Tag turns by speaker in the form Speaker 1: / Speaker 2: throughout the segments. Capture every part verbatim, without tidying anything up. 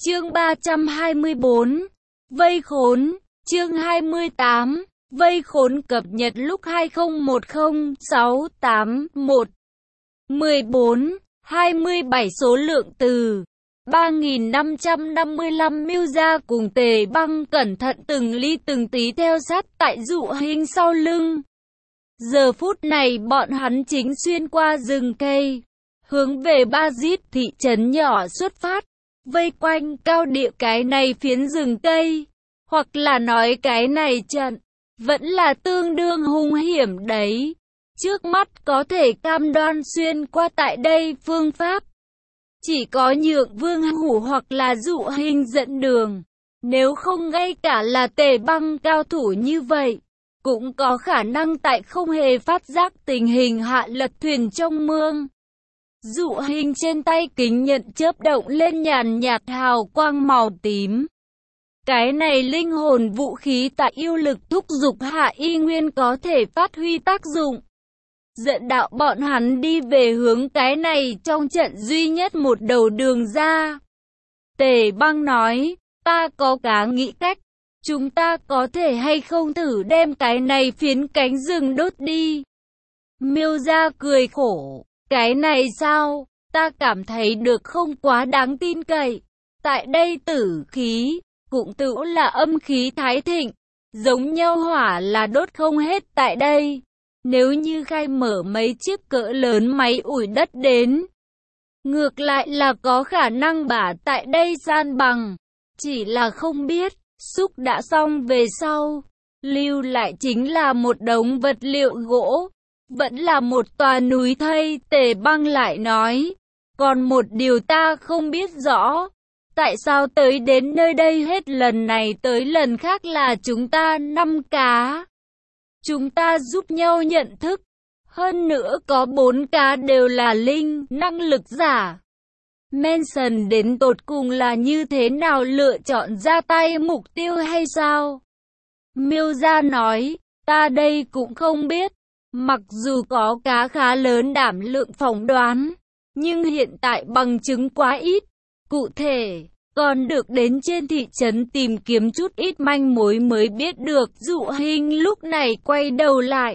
Speaker 1: Chương ba trăm hai mươi bốn. Vây khốn. Chương hai mươi tám. Vây khốn cập nhật lúc hai không một không sáu tám một. mười bốn. hai mươi bảy số lượng từ. ba nghìn năm trăm năm mươi lăm Mưu Gia cùng Tề Băng cẩn thận từng ly từng tí theo sát tại Dụ Hinh sau lưng. Giờ phút này bọn hắn chính xuyên qua rừng cây, hướng về Ba Giết thị trấn nhỏ xuất phát, vây quanh cao địa cái này phiến rừng cây, hoặc là nói cái này trận, vẫn là tương đương hung hiểm đấy. Trước mắt có thể cam đoan xuyên qua tại đây phương pháp, chỉ có Nhượng Vương Hủ hoặc là Dụ Hinh dẫn đường, nếu không ngay cả là Tề Băng cao thủ như vậy, cũng có khả năng tại không hề phát giác tình hình hạ lật thuyền trong mương. Dụ Hinh trên tay kính nhận chớp động lên nhàn nhạt hào quang màu tím. Cái này linh hồn vũ khí tại yêu lực thúc giục hạ y nguyên có thể phát huy tác dụng, dẫn đạo bọn hắn đi về hướng cái này trong trận duy nhất một đầu đường ra. Tề Băng nói, ta có cá nghĩ cách, chúng ta có thể hay không thử đem cái này phiến cánh rừng đốt đi. Miêu Gia cười khổ, cái này sao, ta cảm thấy được không quá đáng tin cậy. Tại đây tử khí, cũng tự là âm khí thái thịnh, giống nhau hỏa là đốt không hết tại đây. Nếu như khai mở mấy chiếc cỡ lớn máy ủi đất đến, ngược lại là có khả năng bả tại đây san bằng. Chỉ là không biết, xúc đã xong về sau, lưu lại chính là một đống vật liệu gỗ, vẫn là một tòa núi thây. Tề Băng lại nói, còn một điều ta không biết rõ, tại sao tới đến nơi đây hết lần này tới lần khác là chúng ta năm cá. Chúng ta giúp nhau nhận thức, hơn nữa có bốn cá đều là linh, năng lực giả. Manson đến tột cùng là như thế nào lựa chọn ra tay mục tiêu hay sao? Miêu Gia nói, ta đây cũng không biết, mặc dù có cá khá lớn đảm lượng phỏng đoán, nhưng hiện tại bằng chứng quá ít. Cụ thể, còn được đến trên thị trấn tìm kiếm chút ít manh mối mới biết được. Dụ Hinh lúc này quay đầu lại,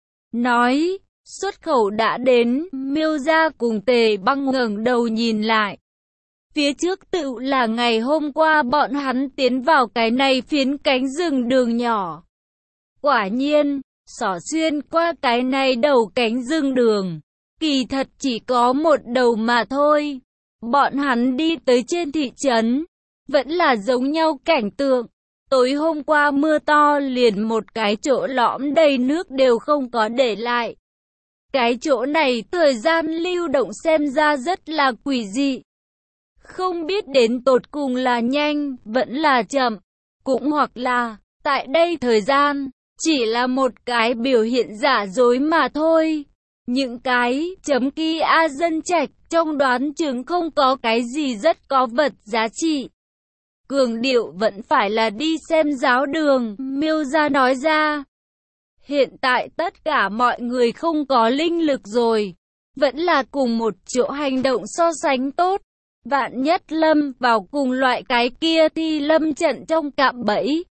Speaker 1: nói, xuất khẩu đã đến. Miêu Gia cùng Tề Băng ngẩng đầu nhìn lại. Phía trước tự là ngày hôm qua bọn hắn tiến vào cái này phiến cánh rừng đường nhỏ. Quả nhiên, xỏ xuyên qua cái này đầu cánh rừng đường, kỳ thật chỉ có một đầu mà thôi. Bọn hắn đi tới trên thị trấn, vẫn là giống nhau cảnh tượng. Tối hôm qua mưa to liền một cái chỗ lõm đầy nước đều không có để lại. Cái chỗ này thời gian lưu động xem ra rất là quỷ dị. Không biết đến tột cùng là nhanh, vẫn là chậm, cũng hoặc là, tại đây thời gian, chỉ là một cái biểu hiện giả dối mà thôi. Những cái chấm ký A Dân Trạch trong đoán chừng không có cái gì rất có vật giá trị. Cường điệu vẫn phải là đi xem giáo đường, Miêu Gia nói ra. Hiện tại tất cả mọi người không có linh lực rồi, vẫn là cùng một chỗ hành động so sánh tốt. Vạn nhất lâm vào cùng loại cái kia thì lâm trận trong cạm bẫy,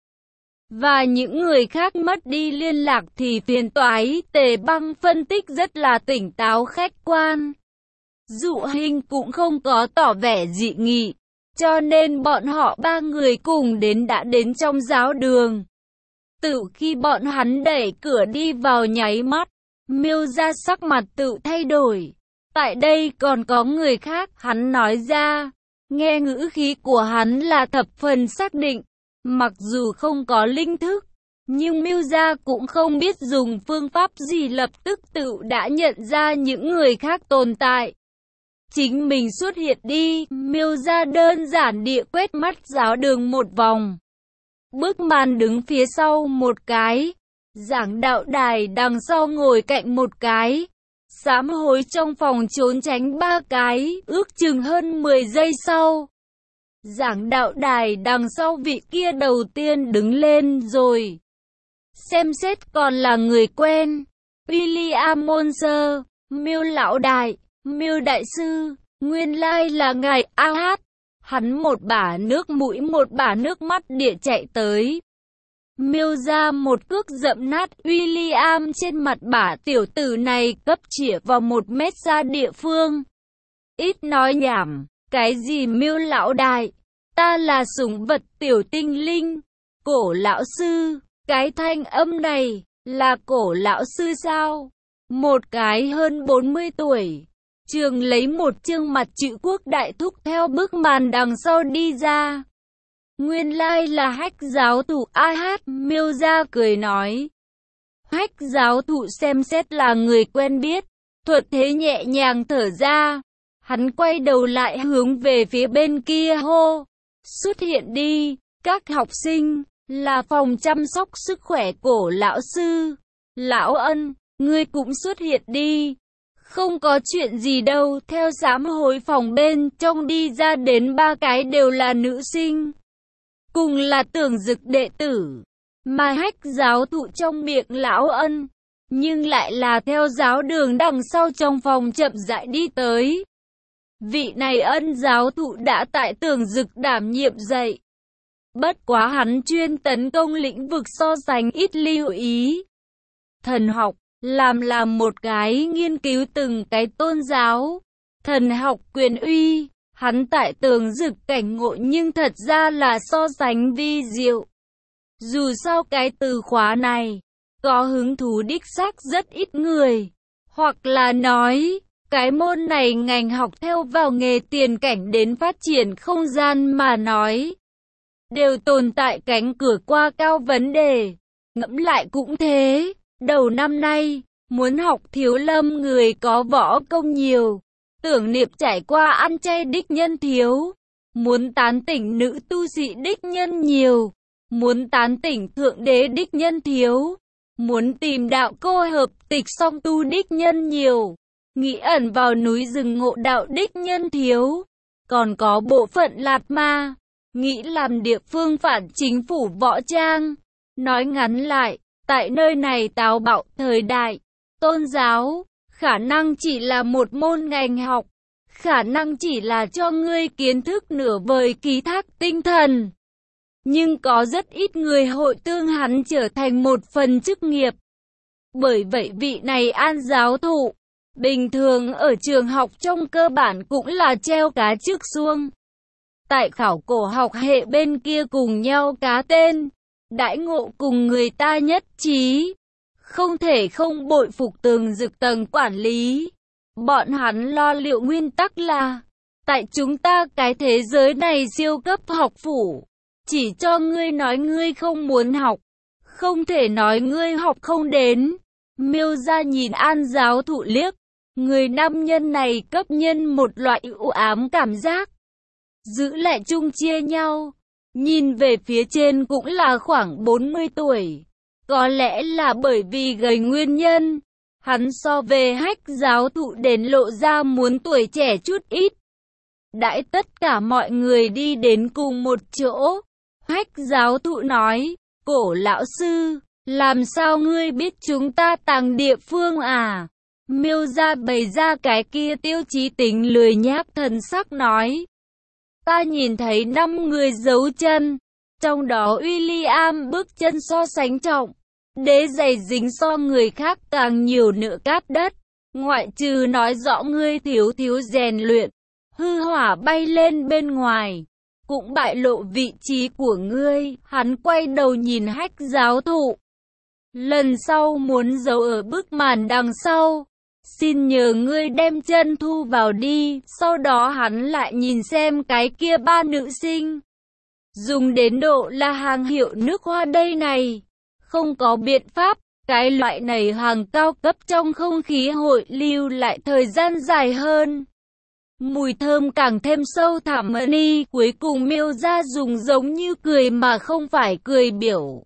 Speaker 1: và những người khác mất đi liên lạc thì phiền toái. Tề Băng phân tích rất là tỉnh táo khách quan. Dụ Hinh cũng không có tỏ vẻ dị nghị, cho nên bọn họ ba người cùng đến đã đến trong giáo đường. Từ khi bọn hắn đẩy cửa đi vào nháy mắt, Miêu Gia sắc mặt tự thay đổi. Tại đây còn có người khác, hắn nói ra. Nghe ngữ khí của hắn là thập phần xác định. Mặc dù không có linh thức, nhưng Miêu Gia cũng không biết dùng phương pháp gì lập tức tự đã nhận ra những người khác tồn tại. Chính mình xuất hiện đi. Miêu Gia đơn giản địa quét mắt giáo đường một vòng, bước màn đứng phía sau một cái, giảng đạo đài đằng sau ngồi cạnh một cái, sám hối trong phòng trốn tránh ba cái. Ước chừng hơn mười giây sau, giảng đạo đài đằng sau vị kia đầu tiên đứng lên rồi. Xem xét còn là người quen, William Monser. Miêu lão đại, Miêu đại sư, nguyên lai là ngài A Hát. Hắn một bả nước mũi một bả nước mắt địa chạy tới. Miêu ra một cước dậm nát William trên mặt bả tiểu tử này, cấp chĩa vào một mét xa địa phương. Ít nói nhảm, cái gì Miêu lão đại, ta là sủng vật tiểu tinh linh. Cổ lão sư, cái thanh âm này, là cổ lão sư sao? Một cái hơn bốn mươi tuổi. Trường lấy một chương mặt chữ quốc đại thúc theo bức màn đằng sau đi ra. Nguyên lai là Hách giáo thụ. A hát, Miêu ra cười nói. Hách giáo thụ xem xét là người quen biết, thuận thế nhẹ nhàng thở ra. Hắn quay đầu lại hướng về phía bên kia hô. Xuất hiện đi, các học sinh, là phòng chăm sóc sức khỏe cổ lão sư. Lão Ân, ngươi cũng xuất hiện đi. Không có chuyện gì đâu, theo sám hối phòng bên trong đi ra đến ba cái đều là nữ sinh. Cùng là Tưởng Dực đệ tử, mà Hách giáo thụ trong miệng Lão Ân, nhưng lại là theo giáo đường đằng sau trong phòng chậm rãi đi tới. Vị này Ân giáo thụ đã tại Tưởng Dực đảm nhiệm dạy. Bất quá hắn chuyên tấn công lĩnh vực so sánh ít lưu ý. Thần học, làm làm một cái nghiên cứu từng cái tôn giáo. Thần học quyền uy, hắn tại Tưởng Dực cảnh ngộ nhưng thật ra là so sánh vi diệu. Dù sao cái từ khóa này, có hứng thú đích xác rất ít người. Hoặc là nói, cái môn này ngành học theo vào nghề tiền cảnh đến phát triển không gian mà nói. Đều tồn tại cánh cửa qua cao vấn đề. Ngẫm lại cũng thế, đầu năm nay, muốn học thiếu lâm người có võ công nhiều. Tưởng niệm trải qua ăn chay đích nhân thiếu. Muốn tán tỉnh nữ tu sĩ đích nhân nhiều. Muốn tán tỉnh thượng đế đích nhân thiếu. Muốn tìm đạo cô hợp tịch song tu đích nhân nhiều. Nghĩ ẩn vào núi rừng ngộ đạo đích nhân thiếu. Còn có bộ phận lạt ma. Nghĩ làm địa phương phản chính phủ võ trang. Nói ngắn lại, tại nơi này táo bạo thời đại, tôn giáo, khả năng chỉ là một môn ngành học. Khả năng chỉ là cho ngươi kiến thức nửa vời ký thác tinh thần. Nhưng có rất ít người hội tương hắn trở thành một phần chức nghiệp. Bởi vậy vị này An giáo thụ, bình thường ở trường học trong cơ bản cũng là treo cá trước xuông. Tại khảo cổ học hệ bên kia cùng nhau cá tên, đãi ngộ cùng người ta nhất trí. Không thể không bội phục Tưởng Dực tầng quản lý. Bọn hắn lo liệu nguyên tắc là, tại chúng ta cái thế giới này siêu cấp học phủ, chỉ cho ngươi nói ngươi không muốn học, không thể nói ngươi học không đến. Miêu ra nhìn An giáo thụ liếc, người nam nhân này cấp nhân một loại u ám cảm giác. Giữ lại chung chia nhau, nhìn về phía trên cũng là khoảng bốn mươi tuổi. Có lẽ là bởi vì gầy nguyên nhân, hắn so về Hách giáo thụ đến lộ ra muốn tuổi trẻ chút ít. Đãi tất cả mọi người đi đến cùng một chỗ, Hách giáo thụ nói, cổ lão sư, làm sao ngươi biết chúng ta tàng địa phương à? Miêu ra bày ra cái kia tiêu chí tính lười nhác thần sắc nói. Ta nhìn thấy năm người giấu chân, trong đó William bước chân so sánh trọng. Đế giày dính so người khác càng nhiều nửa cát đất. Ngoại trừ nói rõ ngươi thiếu thiếu rèn luyện, hư hỏa bay lên bên ngoài, cũng bại lộ vị trí của ngươi. Hắn quay đầu nhìn Hách giáo thụ. Lần sau muốn giấu ở bức màn đằng sau, xin nhờ ngươi đem chân thu vào đi. Sau đó hắn lại nhìn xem cái kia ba nữ sinh. Dùng đến độ là hàng hiệu nước hoa đây này. Không có biện pháp, cái loại này hàng cao cấp trong không khí hội lưu lại thời gian dài hơn. Mùi thơm càng thêm sâu thẳm đi. Cuối cùng Miêu ra dùng giống như cười mà không phải cười biểu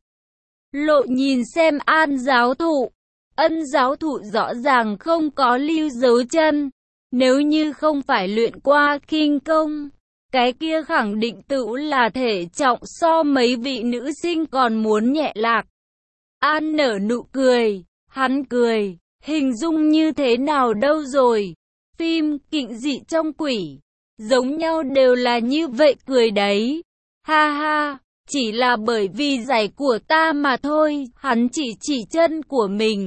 Speaker 1: lộ nhìn xem An giáo thụ. Ân giáo thụ rõ ràng không có lưu dấu chân. Nếu như không phải luyện qua khinh công, cái kia khẳng định tự là thể trọng so mấy vị nữ sinh còn muốn nhẹ lạc. An nở nụ cười, hắn cười, hình dung như thế nào đâu rồi? Phim Kịnh dị trong quỷ, giống nhau đều là như vậy cười đấy. Ha ha, chỉ là bởi vì giày của ta mà thôi, hắn chỉ chỉ chân của mình.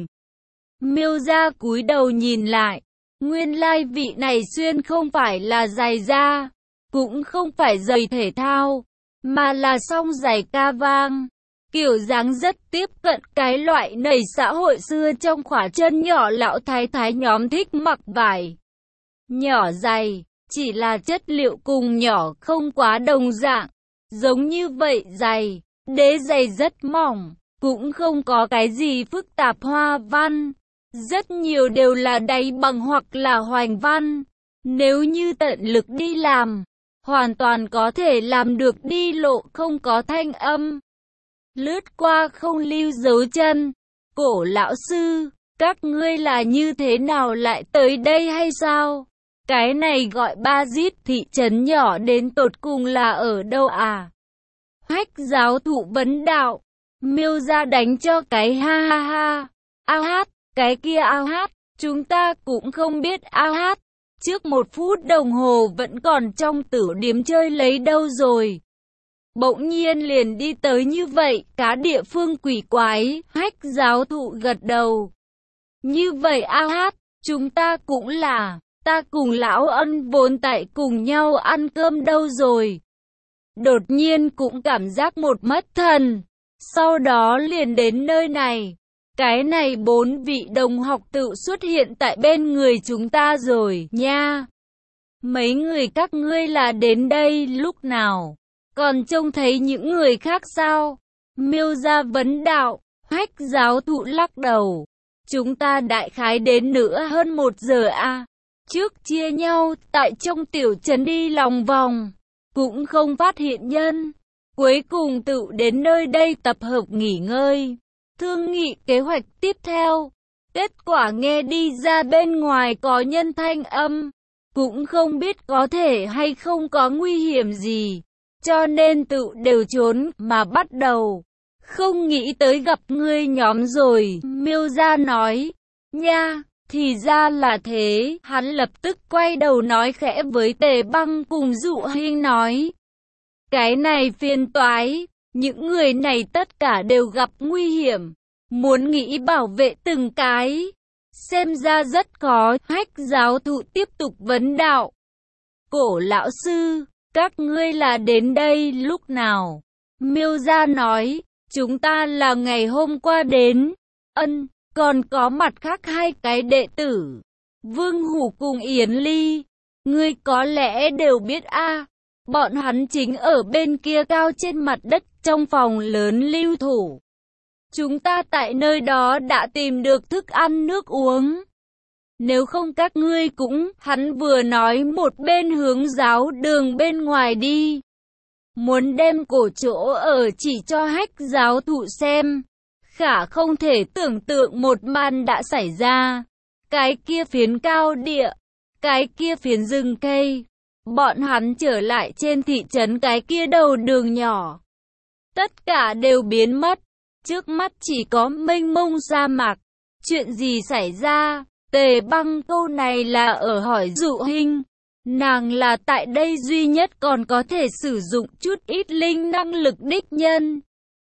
Speaker 1: Miêu gia cúi đầu nhìn lại, nguyên lai vị này xuyên không phải là giày da, cũng không phải giày thể thao, mà là song giày ca vang. Kiểu dáng rất tiếp cận cái loại nầy xã hội xưa trong khỏa chân nhỏ lão thái thái nhóm thích mặc vải. Nhỏ dày, chỉ là chất liệu cùng nhỏ không quá đồng dạng. Giống như vậy giày, đế giày rất mỏng, cũng không có cái gì phức tạp hoa văn. Rất nhiều đều là đáy bằng hoặc là hoành văn. Nếu như tận lực đi làm, hoàn toàn có thể làm được đi lộ không có thanh âm. Lướt qua không lưu dấu chân. Cổ lão sư, các ngươi là như thế nào lại tới đây hay sao? Cái này gọi Ba Dít thị trấn nhỏ đến tột cùng là ở đâu à? Hách giáo thụ vấn đạo. Miêu gia đánh cho cái ha ha ha. Ao hát, cái kia ao hát, chúng ta cũng không biết ao hát. Trước một phút đồng hồ vẫn còn trong tử điếm chơi lấy đâu rồi. Bỗng nhiên liền đi tới như vậy, cá địa phương quỷ quái, hách giáo thụ gật đầu. Như vậy ao hát, chúng ta cũng là, ta cùng lão ân vốn tại cùng nhau ăn cơm đâu rồi. Đột nhiên cũng cảm giác một mất thần, sau đó liền đến nơi này. Cái này bốn vị đồng học tự xuất hiện tại bên người chúng ta rồi, nha. Mấy người các ngươi là đến đây lúc nào? Còn trông thấy những người khác sao? Miêu gia vấn đạo, hách giáo thụ lắc đầu. Chúng ta đại khái đến nữa hơn một giờ a. À. Trước chia nhau tại trong tiểu trấn đi lòng vòng, cũng không phát hiện nhân. Cuối cùng tự đến nơi đây tập hợp nghỉ ngơi, thương nghị kế hoạch tiếp theo. Kết quả nghe đi ra bên ngoài có nhân thanh âm, cũng không biết có thể hay không có nguy hiểm gì. Cho nên tự đều trốn mà bắt đầu. Không nghĩ tới gặp ngươi nhóm rồi, Miêu gia nói. Nha, thì ra là thế. Hắn lập tức quay đầu nói khẽ với Tề Băng cùng Dụ Hinh nói. Cái này phiền toái, những người này tất cả đều gặp nguy hiểm. Muốn nghĩ bảo vệ từng cái, xem ra rất khó. Hách giáo thụ tiếp tục vấn đạo. Cổ lão sư, các ngươi là đến đây lúc nào? Miêu gia nói, chúng ta là ngày hôm qua đến. Ân, còn có mặt khác hai cái đệ tử, Vương Hủ cùng Yến Ly. Ngươi có lẽ đều biết a, à, bọn hắn chính ở bên kia cao trên mặt đất trong phòng lớn lưu thủ. Chúng ta tại nơi đó đã tìm được thức ăn nước uống. Nếu không các ngươi cũng, hắn vừa nói một bên hướng giáo đường bên ngoài đi. Muốn đem cổ chỗ ở chỉ cho hách giáo thụ xem. Khả không thể tưởng tượng một màn đã xảy ra. Cái kia phiến cao địa, cái kia phiến rừng cây. Bọn hắn trở lại trên thị trấn cái kia đầu đường nhỏ. Tất cả đều biến mất. Trước mắt chỉ có mênh mông sa mạc. Chuyện gì xảy ra? Tề Băng câu này là ở hỏi Dụ Hinh. Nàng là tại đây duy nhất còn có thể sử dụng chút ít linh năng lực đích nhân.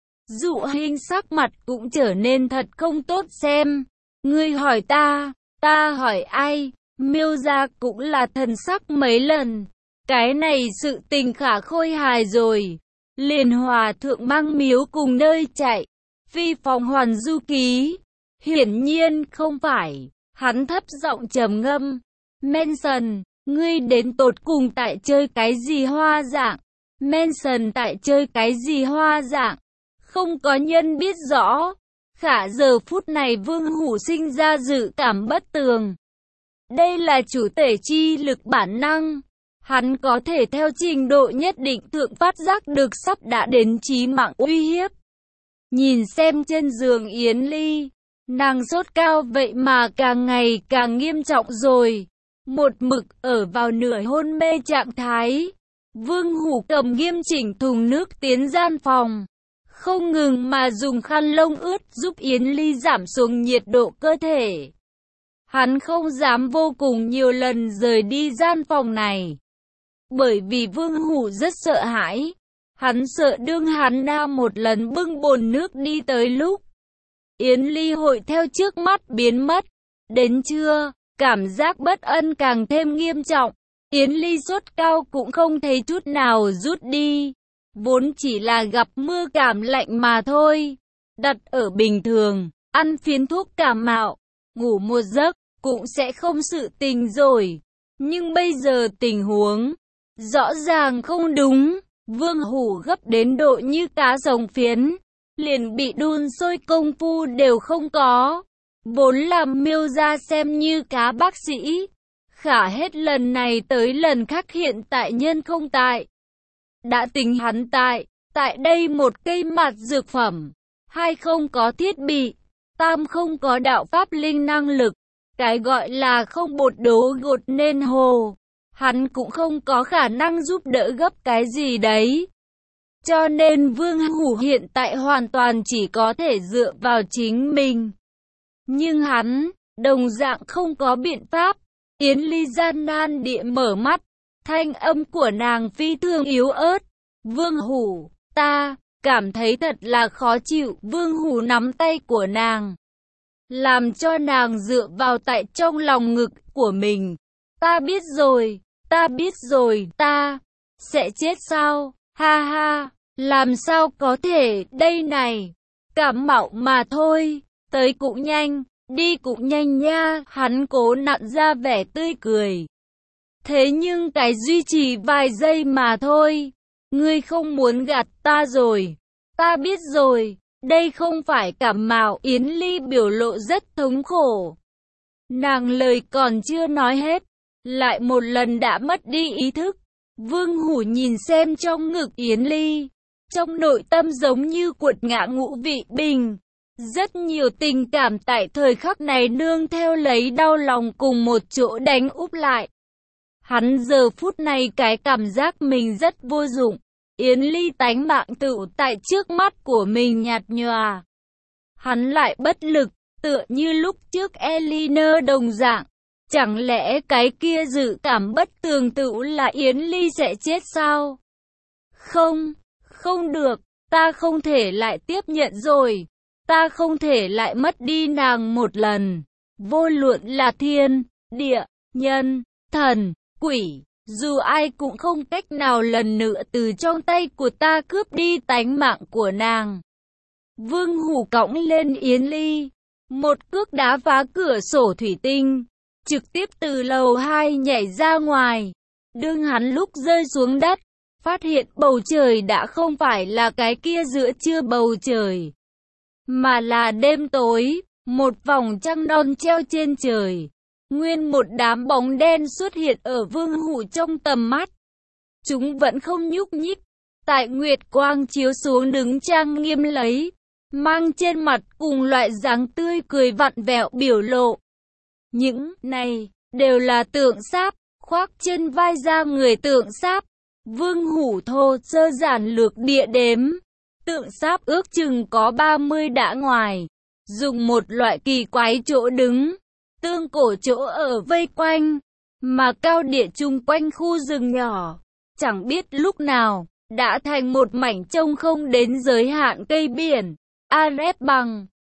Speaker 1: Dụ Hinh sắc mặt cũng trở nên thật không tốt xem. Ngươi hỏi ta, ta hỏi ai? Miêu gia cũng là thần sắc mấy lần. Cái này sự tình khả khôi hài rồi. Liền hòa thượng mang miếu cùng nơi chạy. Phi phòng hoàn du ký. Hiển nhiên không phải. Hắn thấp giọng trầm ngâm. Manson, ngươi đến tột cùng tại chơi cái gì hoa dạng? Manson tại chơi cái gì hoa dạng? Không có nhân biết rõ. Khả giờ phút này Vương Hủ sinh ra dự cảm bất tường. Đây là chủ thể chi lực bản năng. Hắn có thể theo trình độ nhất định thượng phát giác được sắp đã đến chí mạng uy hiếp. Nhìn xem trên giường Yến Ly, nàng sốt cao vậy mà càng ngày càng nghiêm trọng rồi. Một mực ở vào nửa hôn mê trạng thái. Vương Hủ cầm nghiêm chỉnh thùng nước tiến gian phòng. Không ngừng mà dùng khăn lông ướt giúp Yến Ly giảm xuống nhiệt độ cơ thể. Hắn không dám vô cùng nhiều lần rời đi gian phòng này. Bởi vì Vương Hủ rất sợ hãi. Hắn sợ đương hắn na một lần bưng bồn nước đi tới lúc Yến Ly hội theo trước mắt biến mất. Đến trưa, cảm giác bất ân càng thêm nghiêm trọng. Yến Ly sốt cao cũng không thấy chút nào rút đi. Vốn chỉ là gặp mưa cảm lạnh mà thôi. Đặt ở bình thường, ăn phiến thuốc cảm mạo, ngủ một giấc, cũng sẽ không sự tình rồi. Nhưng bây giờ tình huống rõ ràng không đúng. Vương Hủ gấp đến độ như cá rồng phiến, liền bị đun sôi công phu đều không có. Vốn làm Miêu gia xem như cá bác sĩ, khả hết lần này tới lần khác hiện tại nhân không tại. Đã tính hắn tại, tại đây một cây mặt dược phẩm, hai không có thiết bị, tam không có đạo pháp linh năng lực, cái gọi là không bột đố gột nên hồ. Hắn cũng không có khả năng giúp đỡ gấp cái gì đấy. Cho nên Vương Hủ hiện tại hoàn toàn chỉ có thể dựa vào chính mình. Nhưng hắn, đồng dạng không có biện pháp. Yến Ly gian nan địa mở mắt, thanh âm của nàng phi thường yếu ớt. Vương Hủ, ta, cảm thấy thật là khó chịu. Vương Hủ nắm tay của nàng, làm cho nàng dựa vào tại trong lòng ngực của mình. Ta biết rồi, ta biết rồi, ta sẽ chết sao? Ha ha, làm sao có thể, đây này, cảm mạo mà thôi, tới cũng nhanh, đi cũng nhanh nha. Hắn cố nặn ra vẻ tươi cười. Thế nhưng cái duy trì vài giây mà thôi. Ngươi không muốn gạt ta rồi. Ta biết rồi, đây không phải cảm mạo. Yến Ly biểu lộ rất thống khổ. Nàng lời còn chưa nói hết, lại một lần đã mất đi ý thức. Vương Hủ nhìn xem trong ngực Yến Ly, trong nội tâm giống như cuột ngã ngũ vị bình. Rất nhiều tình cảm tại thời khắc này nương theo lấy đau lòng cùng một chỗ đánh úp lại. Hắn giờ phút này cái cảm giác mình rất vô dụng. Yến Ly tánh mạng tự tại trước mắt của mình nhạt nhòa. Hắn lại bất lực, tựa như lúc trước Elinor đồng dạng. Chẳng lẽ cái kia dự cảm bất tường tự là Yến Ly sẽ chết sao? Không, không được, ta không thể lại tiếp nhận rồi. Ta không thể lại mất đi nàng một lần. Vô luận là thiên, địa, nhân, thần, quỷ, dù ai cũng không cách nào lần nữa từ trong tay của ta cướp đi tánh mạng của nàng. Vương Hủ cõng lên Yến Ly, một cước đá phá cửa sổ thủy tinh, trực tiếp từ lầu hai nhảy ra ngoài. Đương hắn lúc rơi xuống đất, phát hiện bầu trời đã không phải là cái kia giữa trưa bầu trời, mà là đêm tối, một vòng trăng non treo trên trời. Nguyên một đám bóng đen xuất hiện ở Vương Hủ trong tầm mắt. Chúng vẫn không nhúc nhích, tại nguyệt quang chiếu xuống đứng trang nghiêm lấy, mang trên mặt cùng loại dáng tươi cười vặn vẹo biểu lộ. Những này đều là tượng sáp, khoác trên vai ra người tượng sáp. Vương Hủ thô sơ giản lược địa đếm, tượng sáp ước chừng có ba mươi đã ngoài, dùng một loại kỳ quái chỗ đứng, tương cổ chỗ ở vây quanh, mà cao địa chung quanh khu rừng nhỏ, chẳng biết lúc nào đã thành một mảnh trông không đến giới hạn cây biển. Arep bằng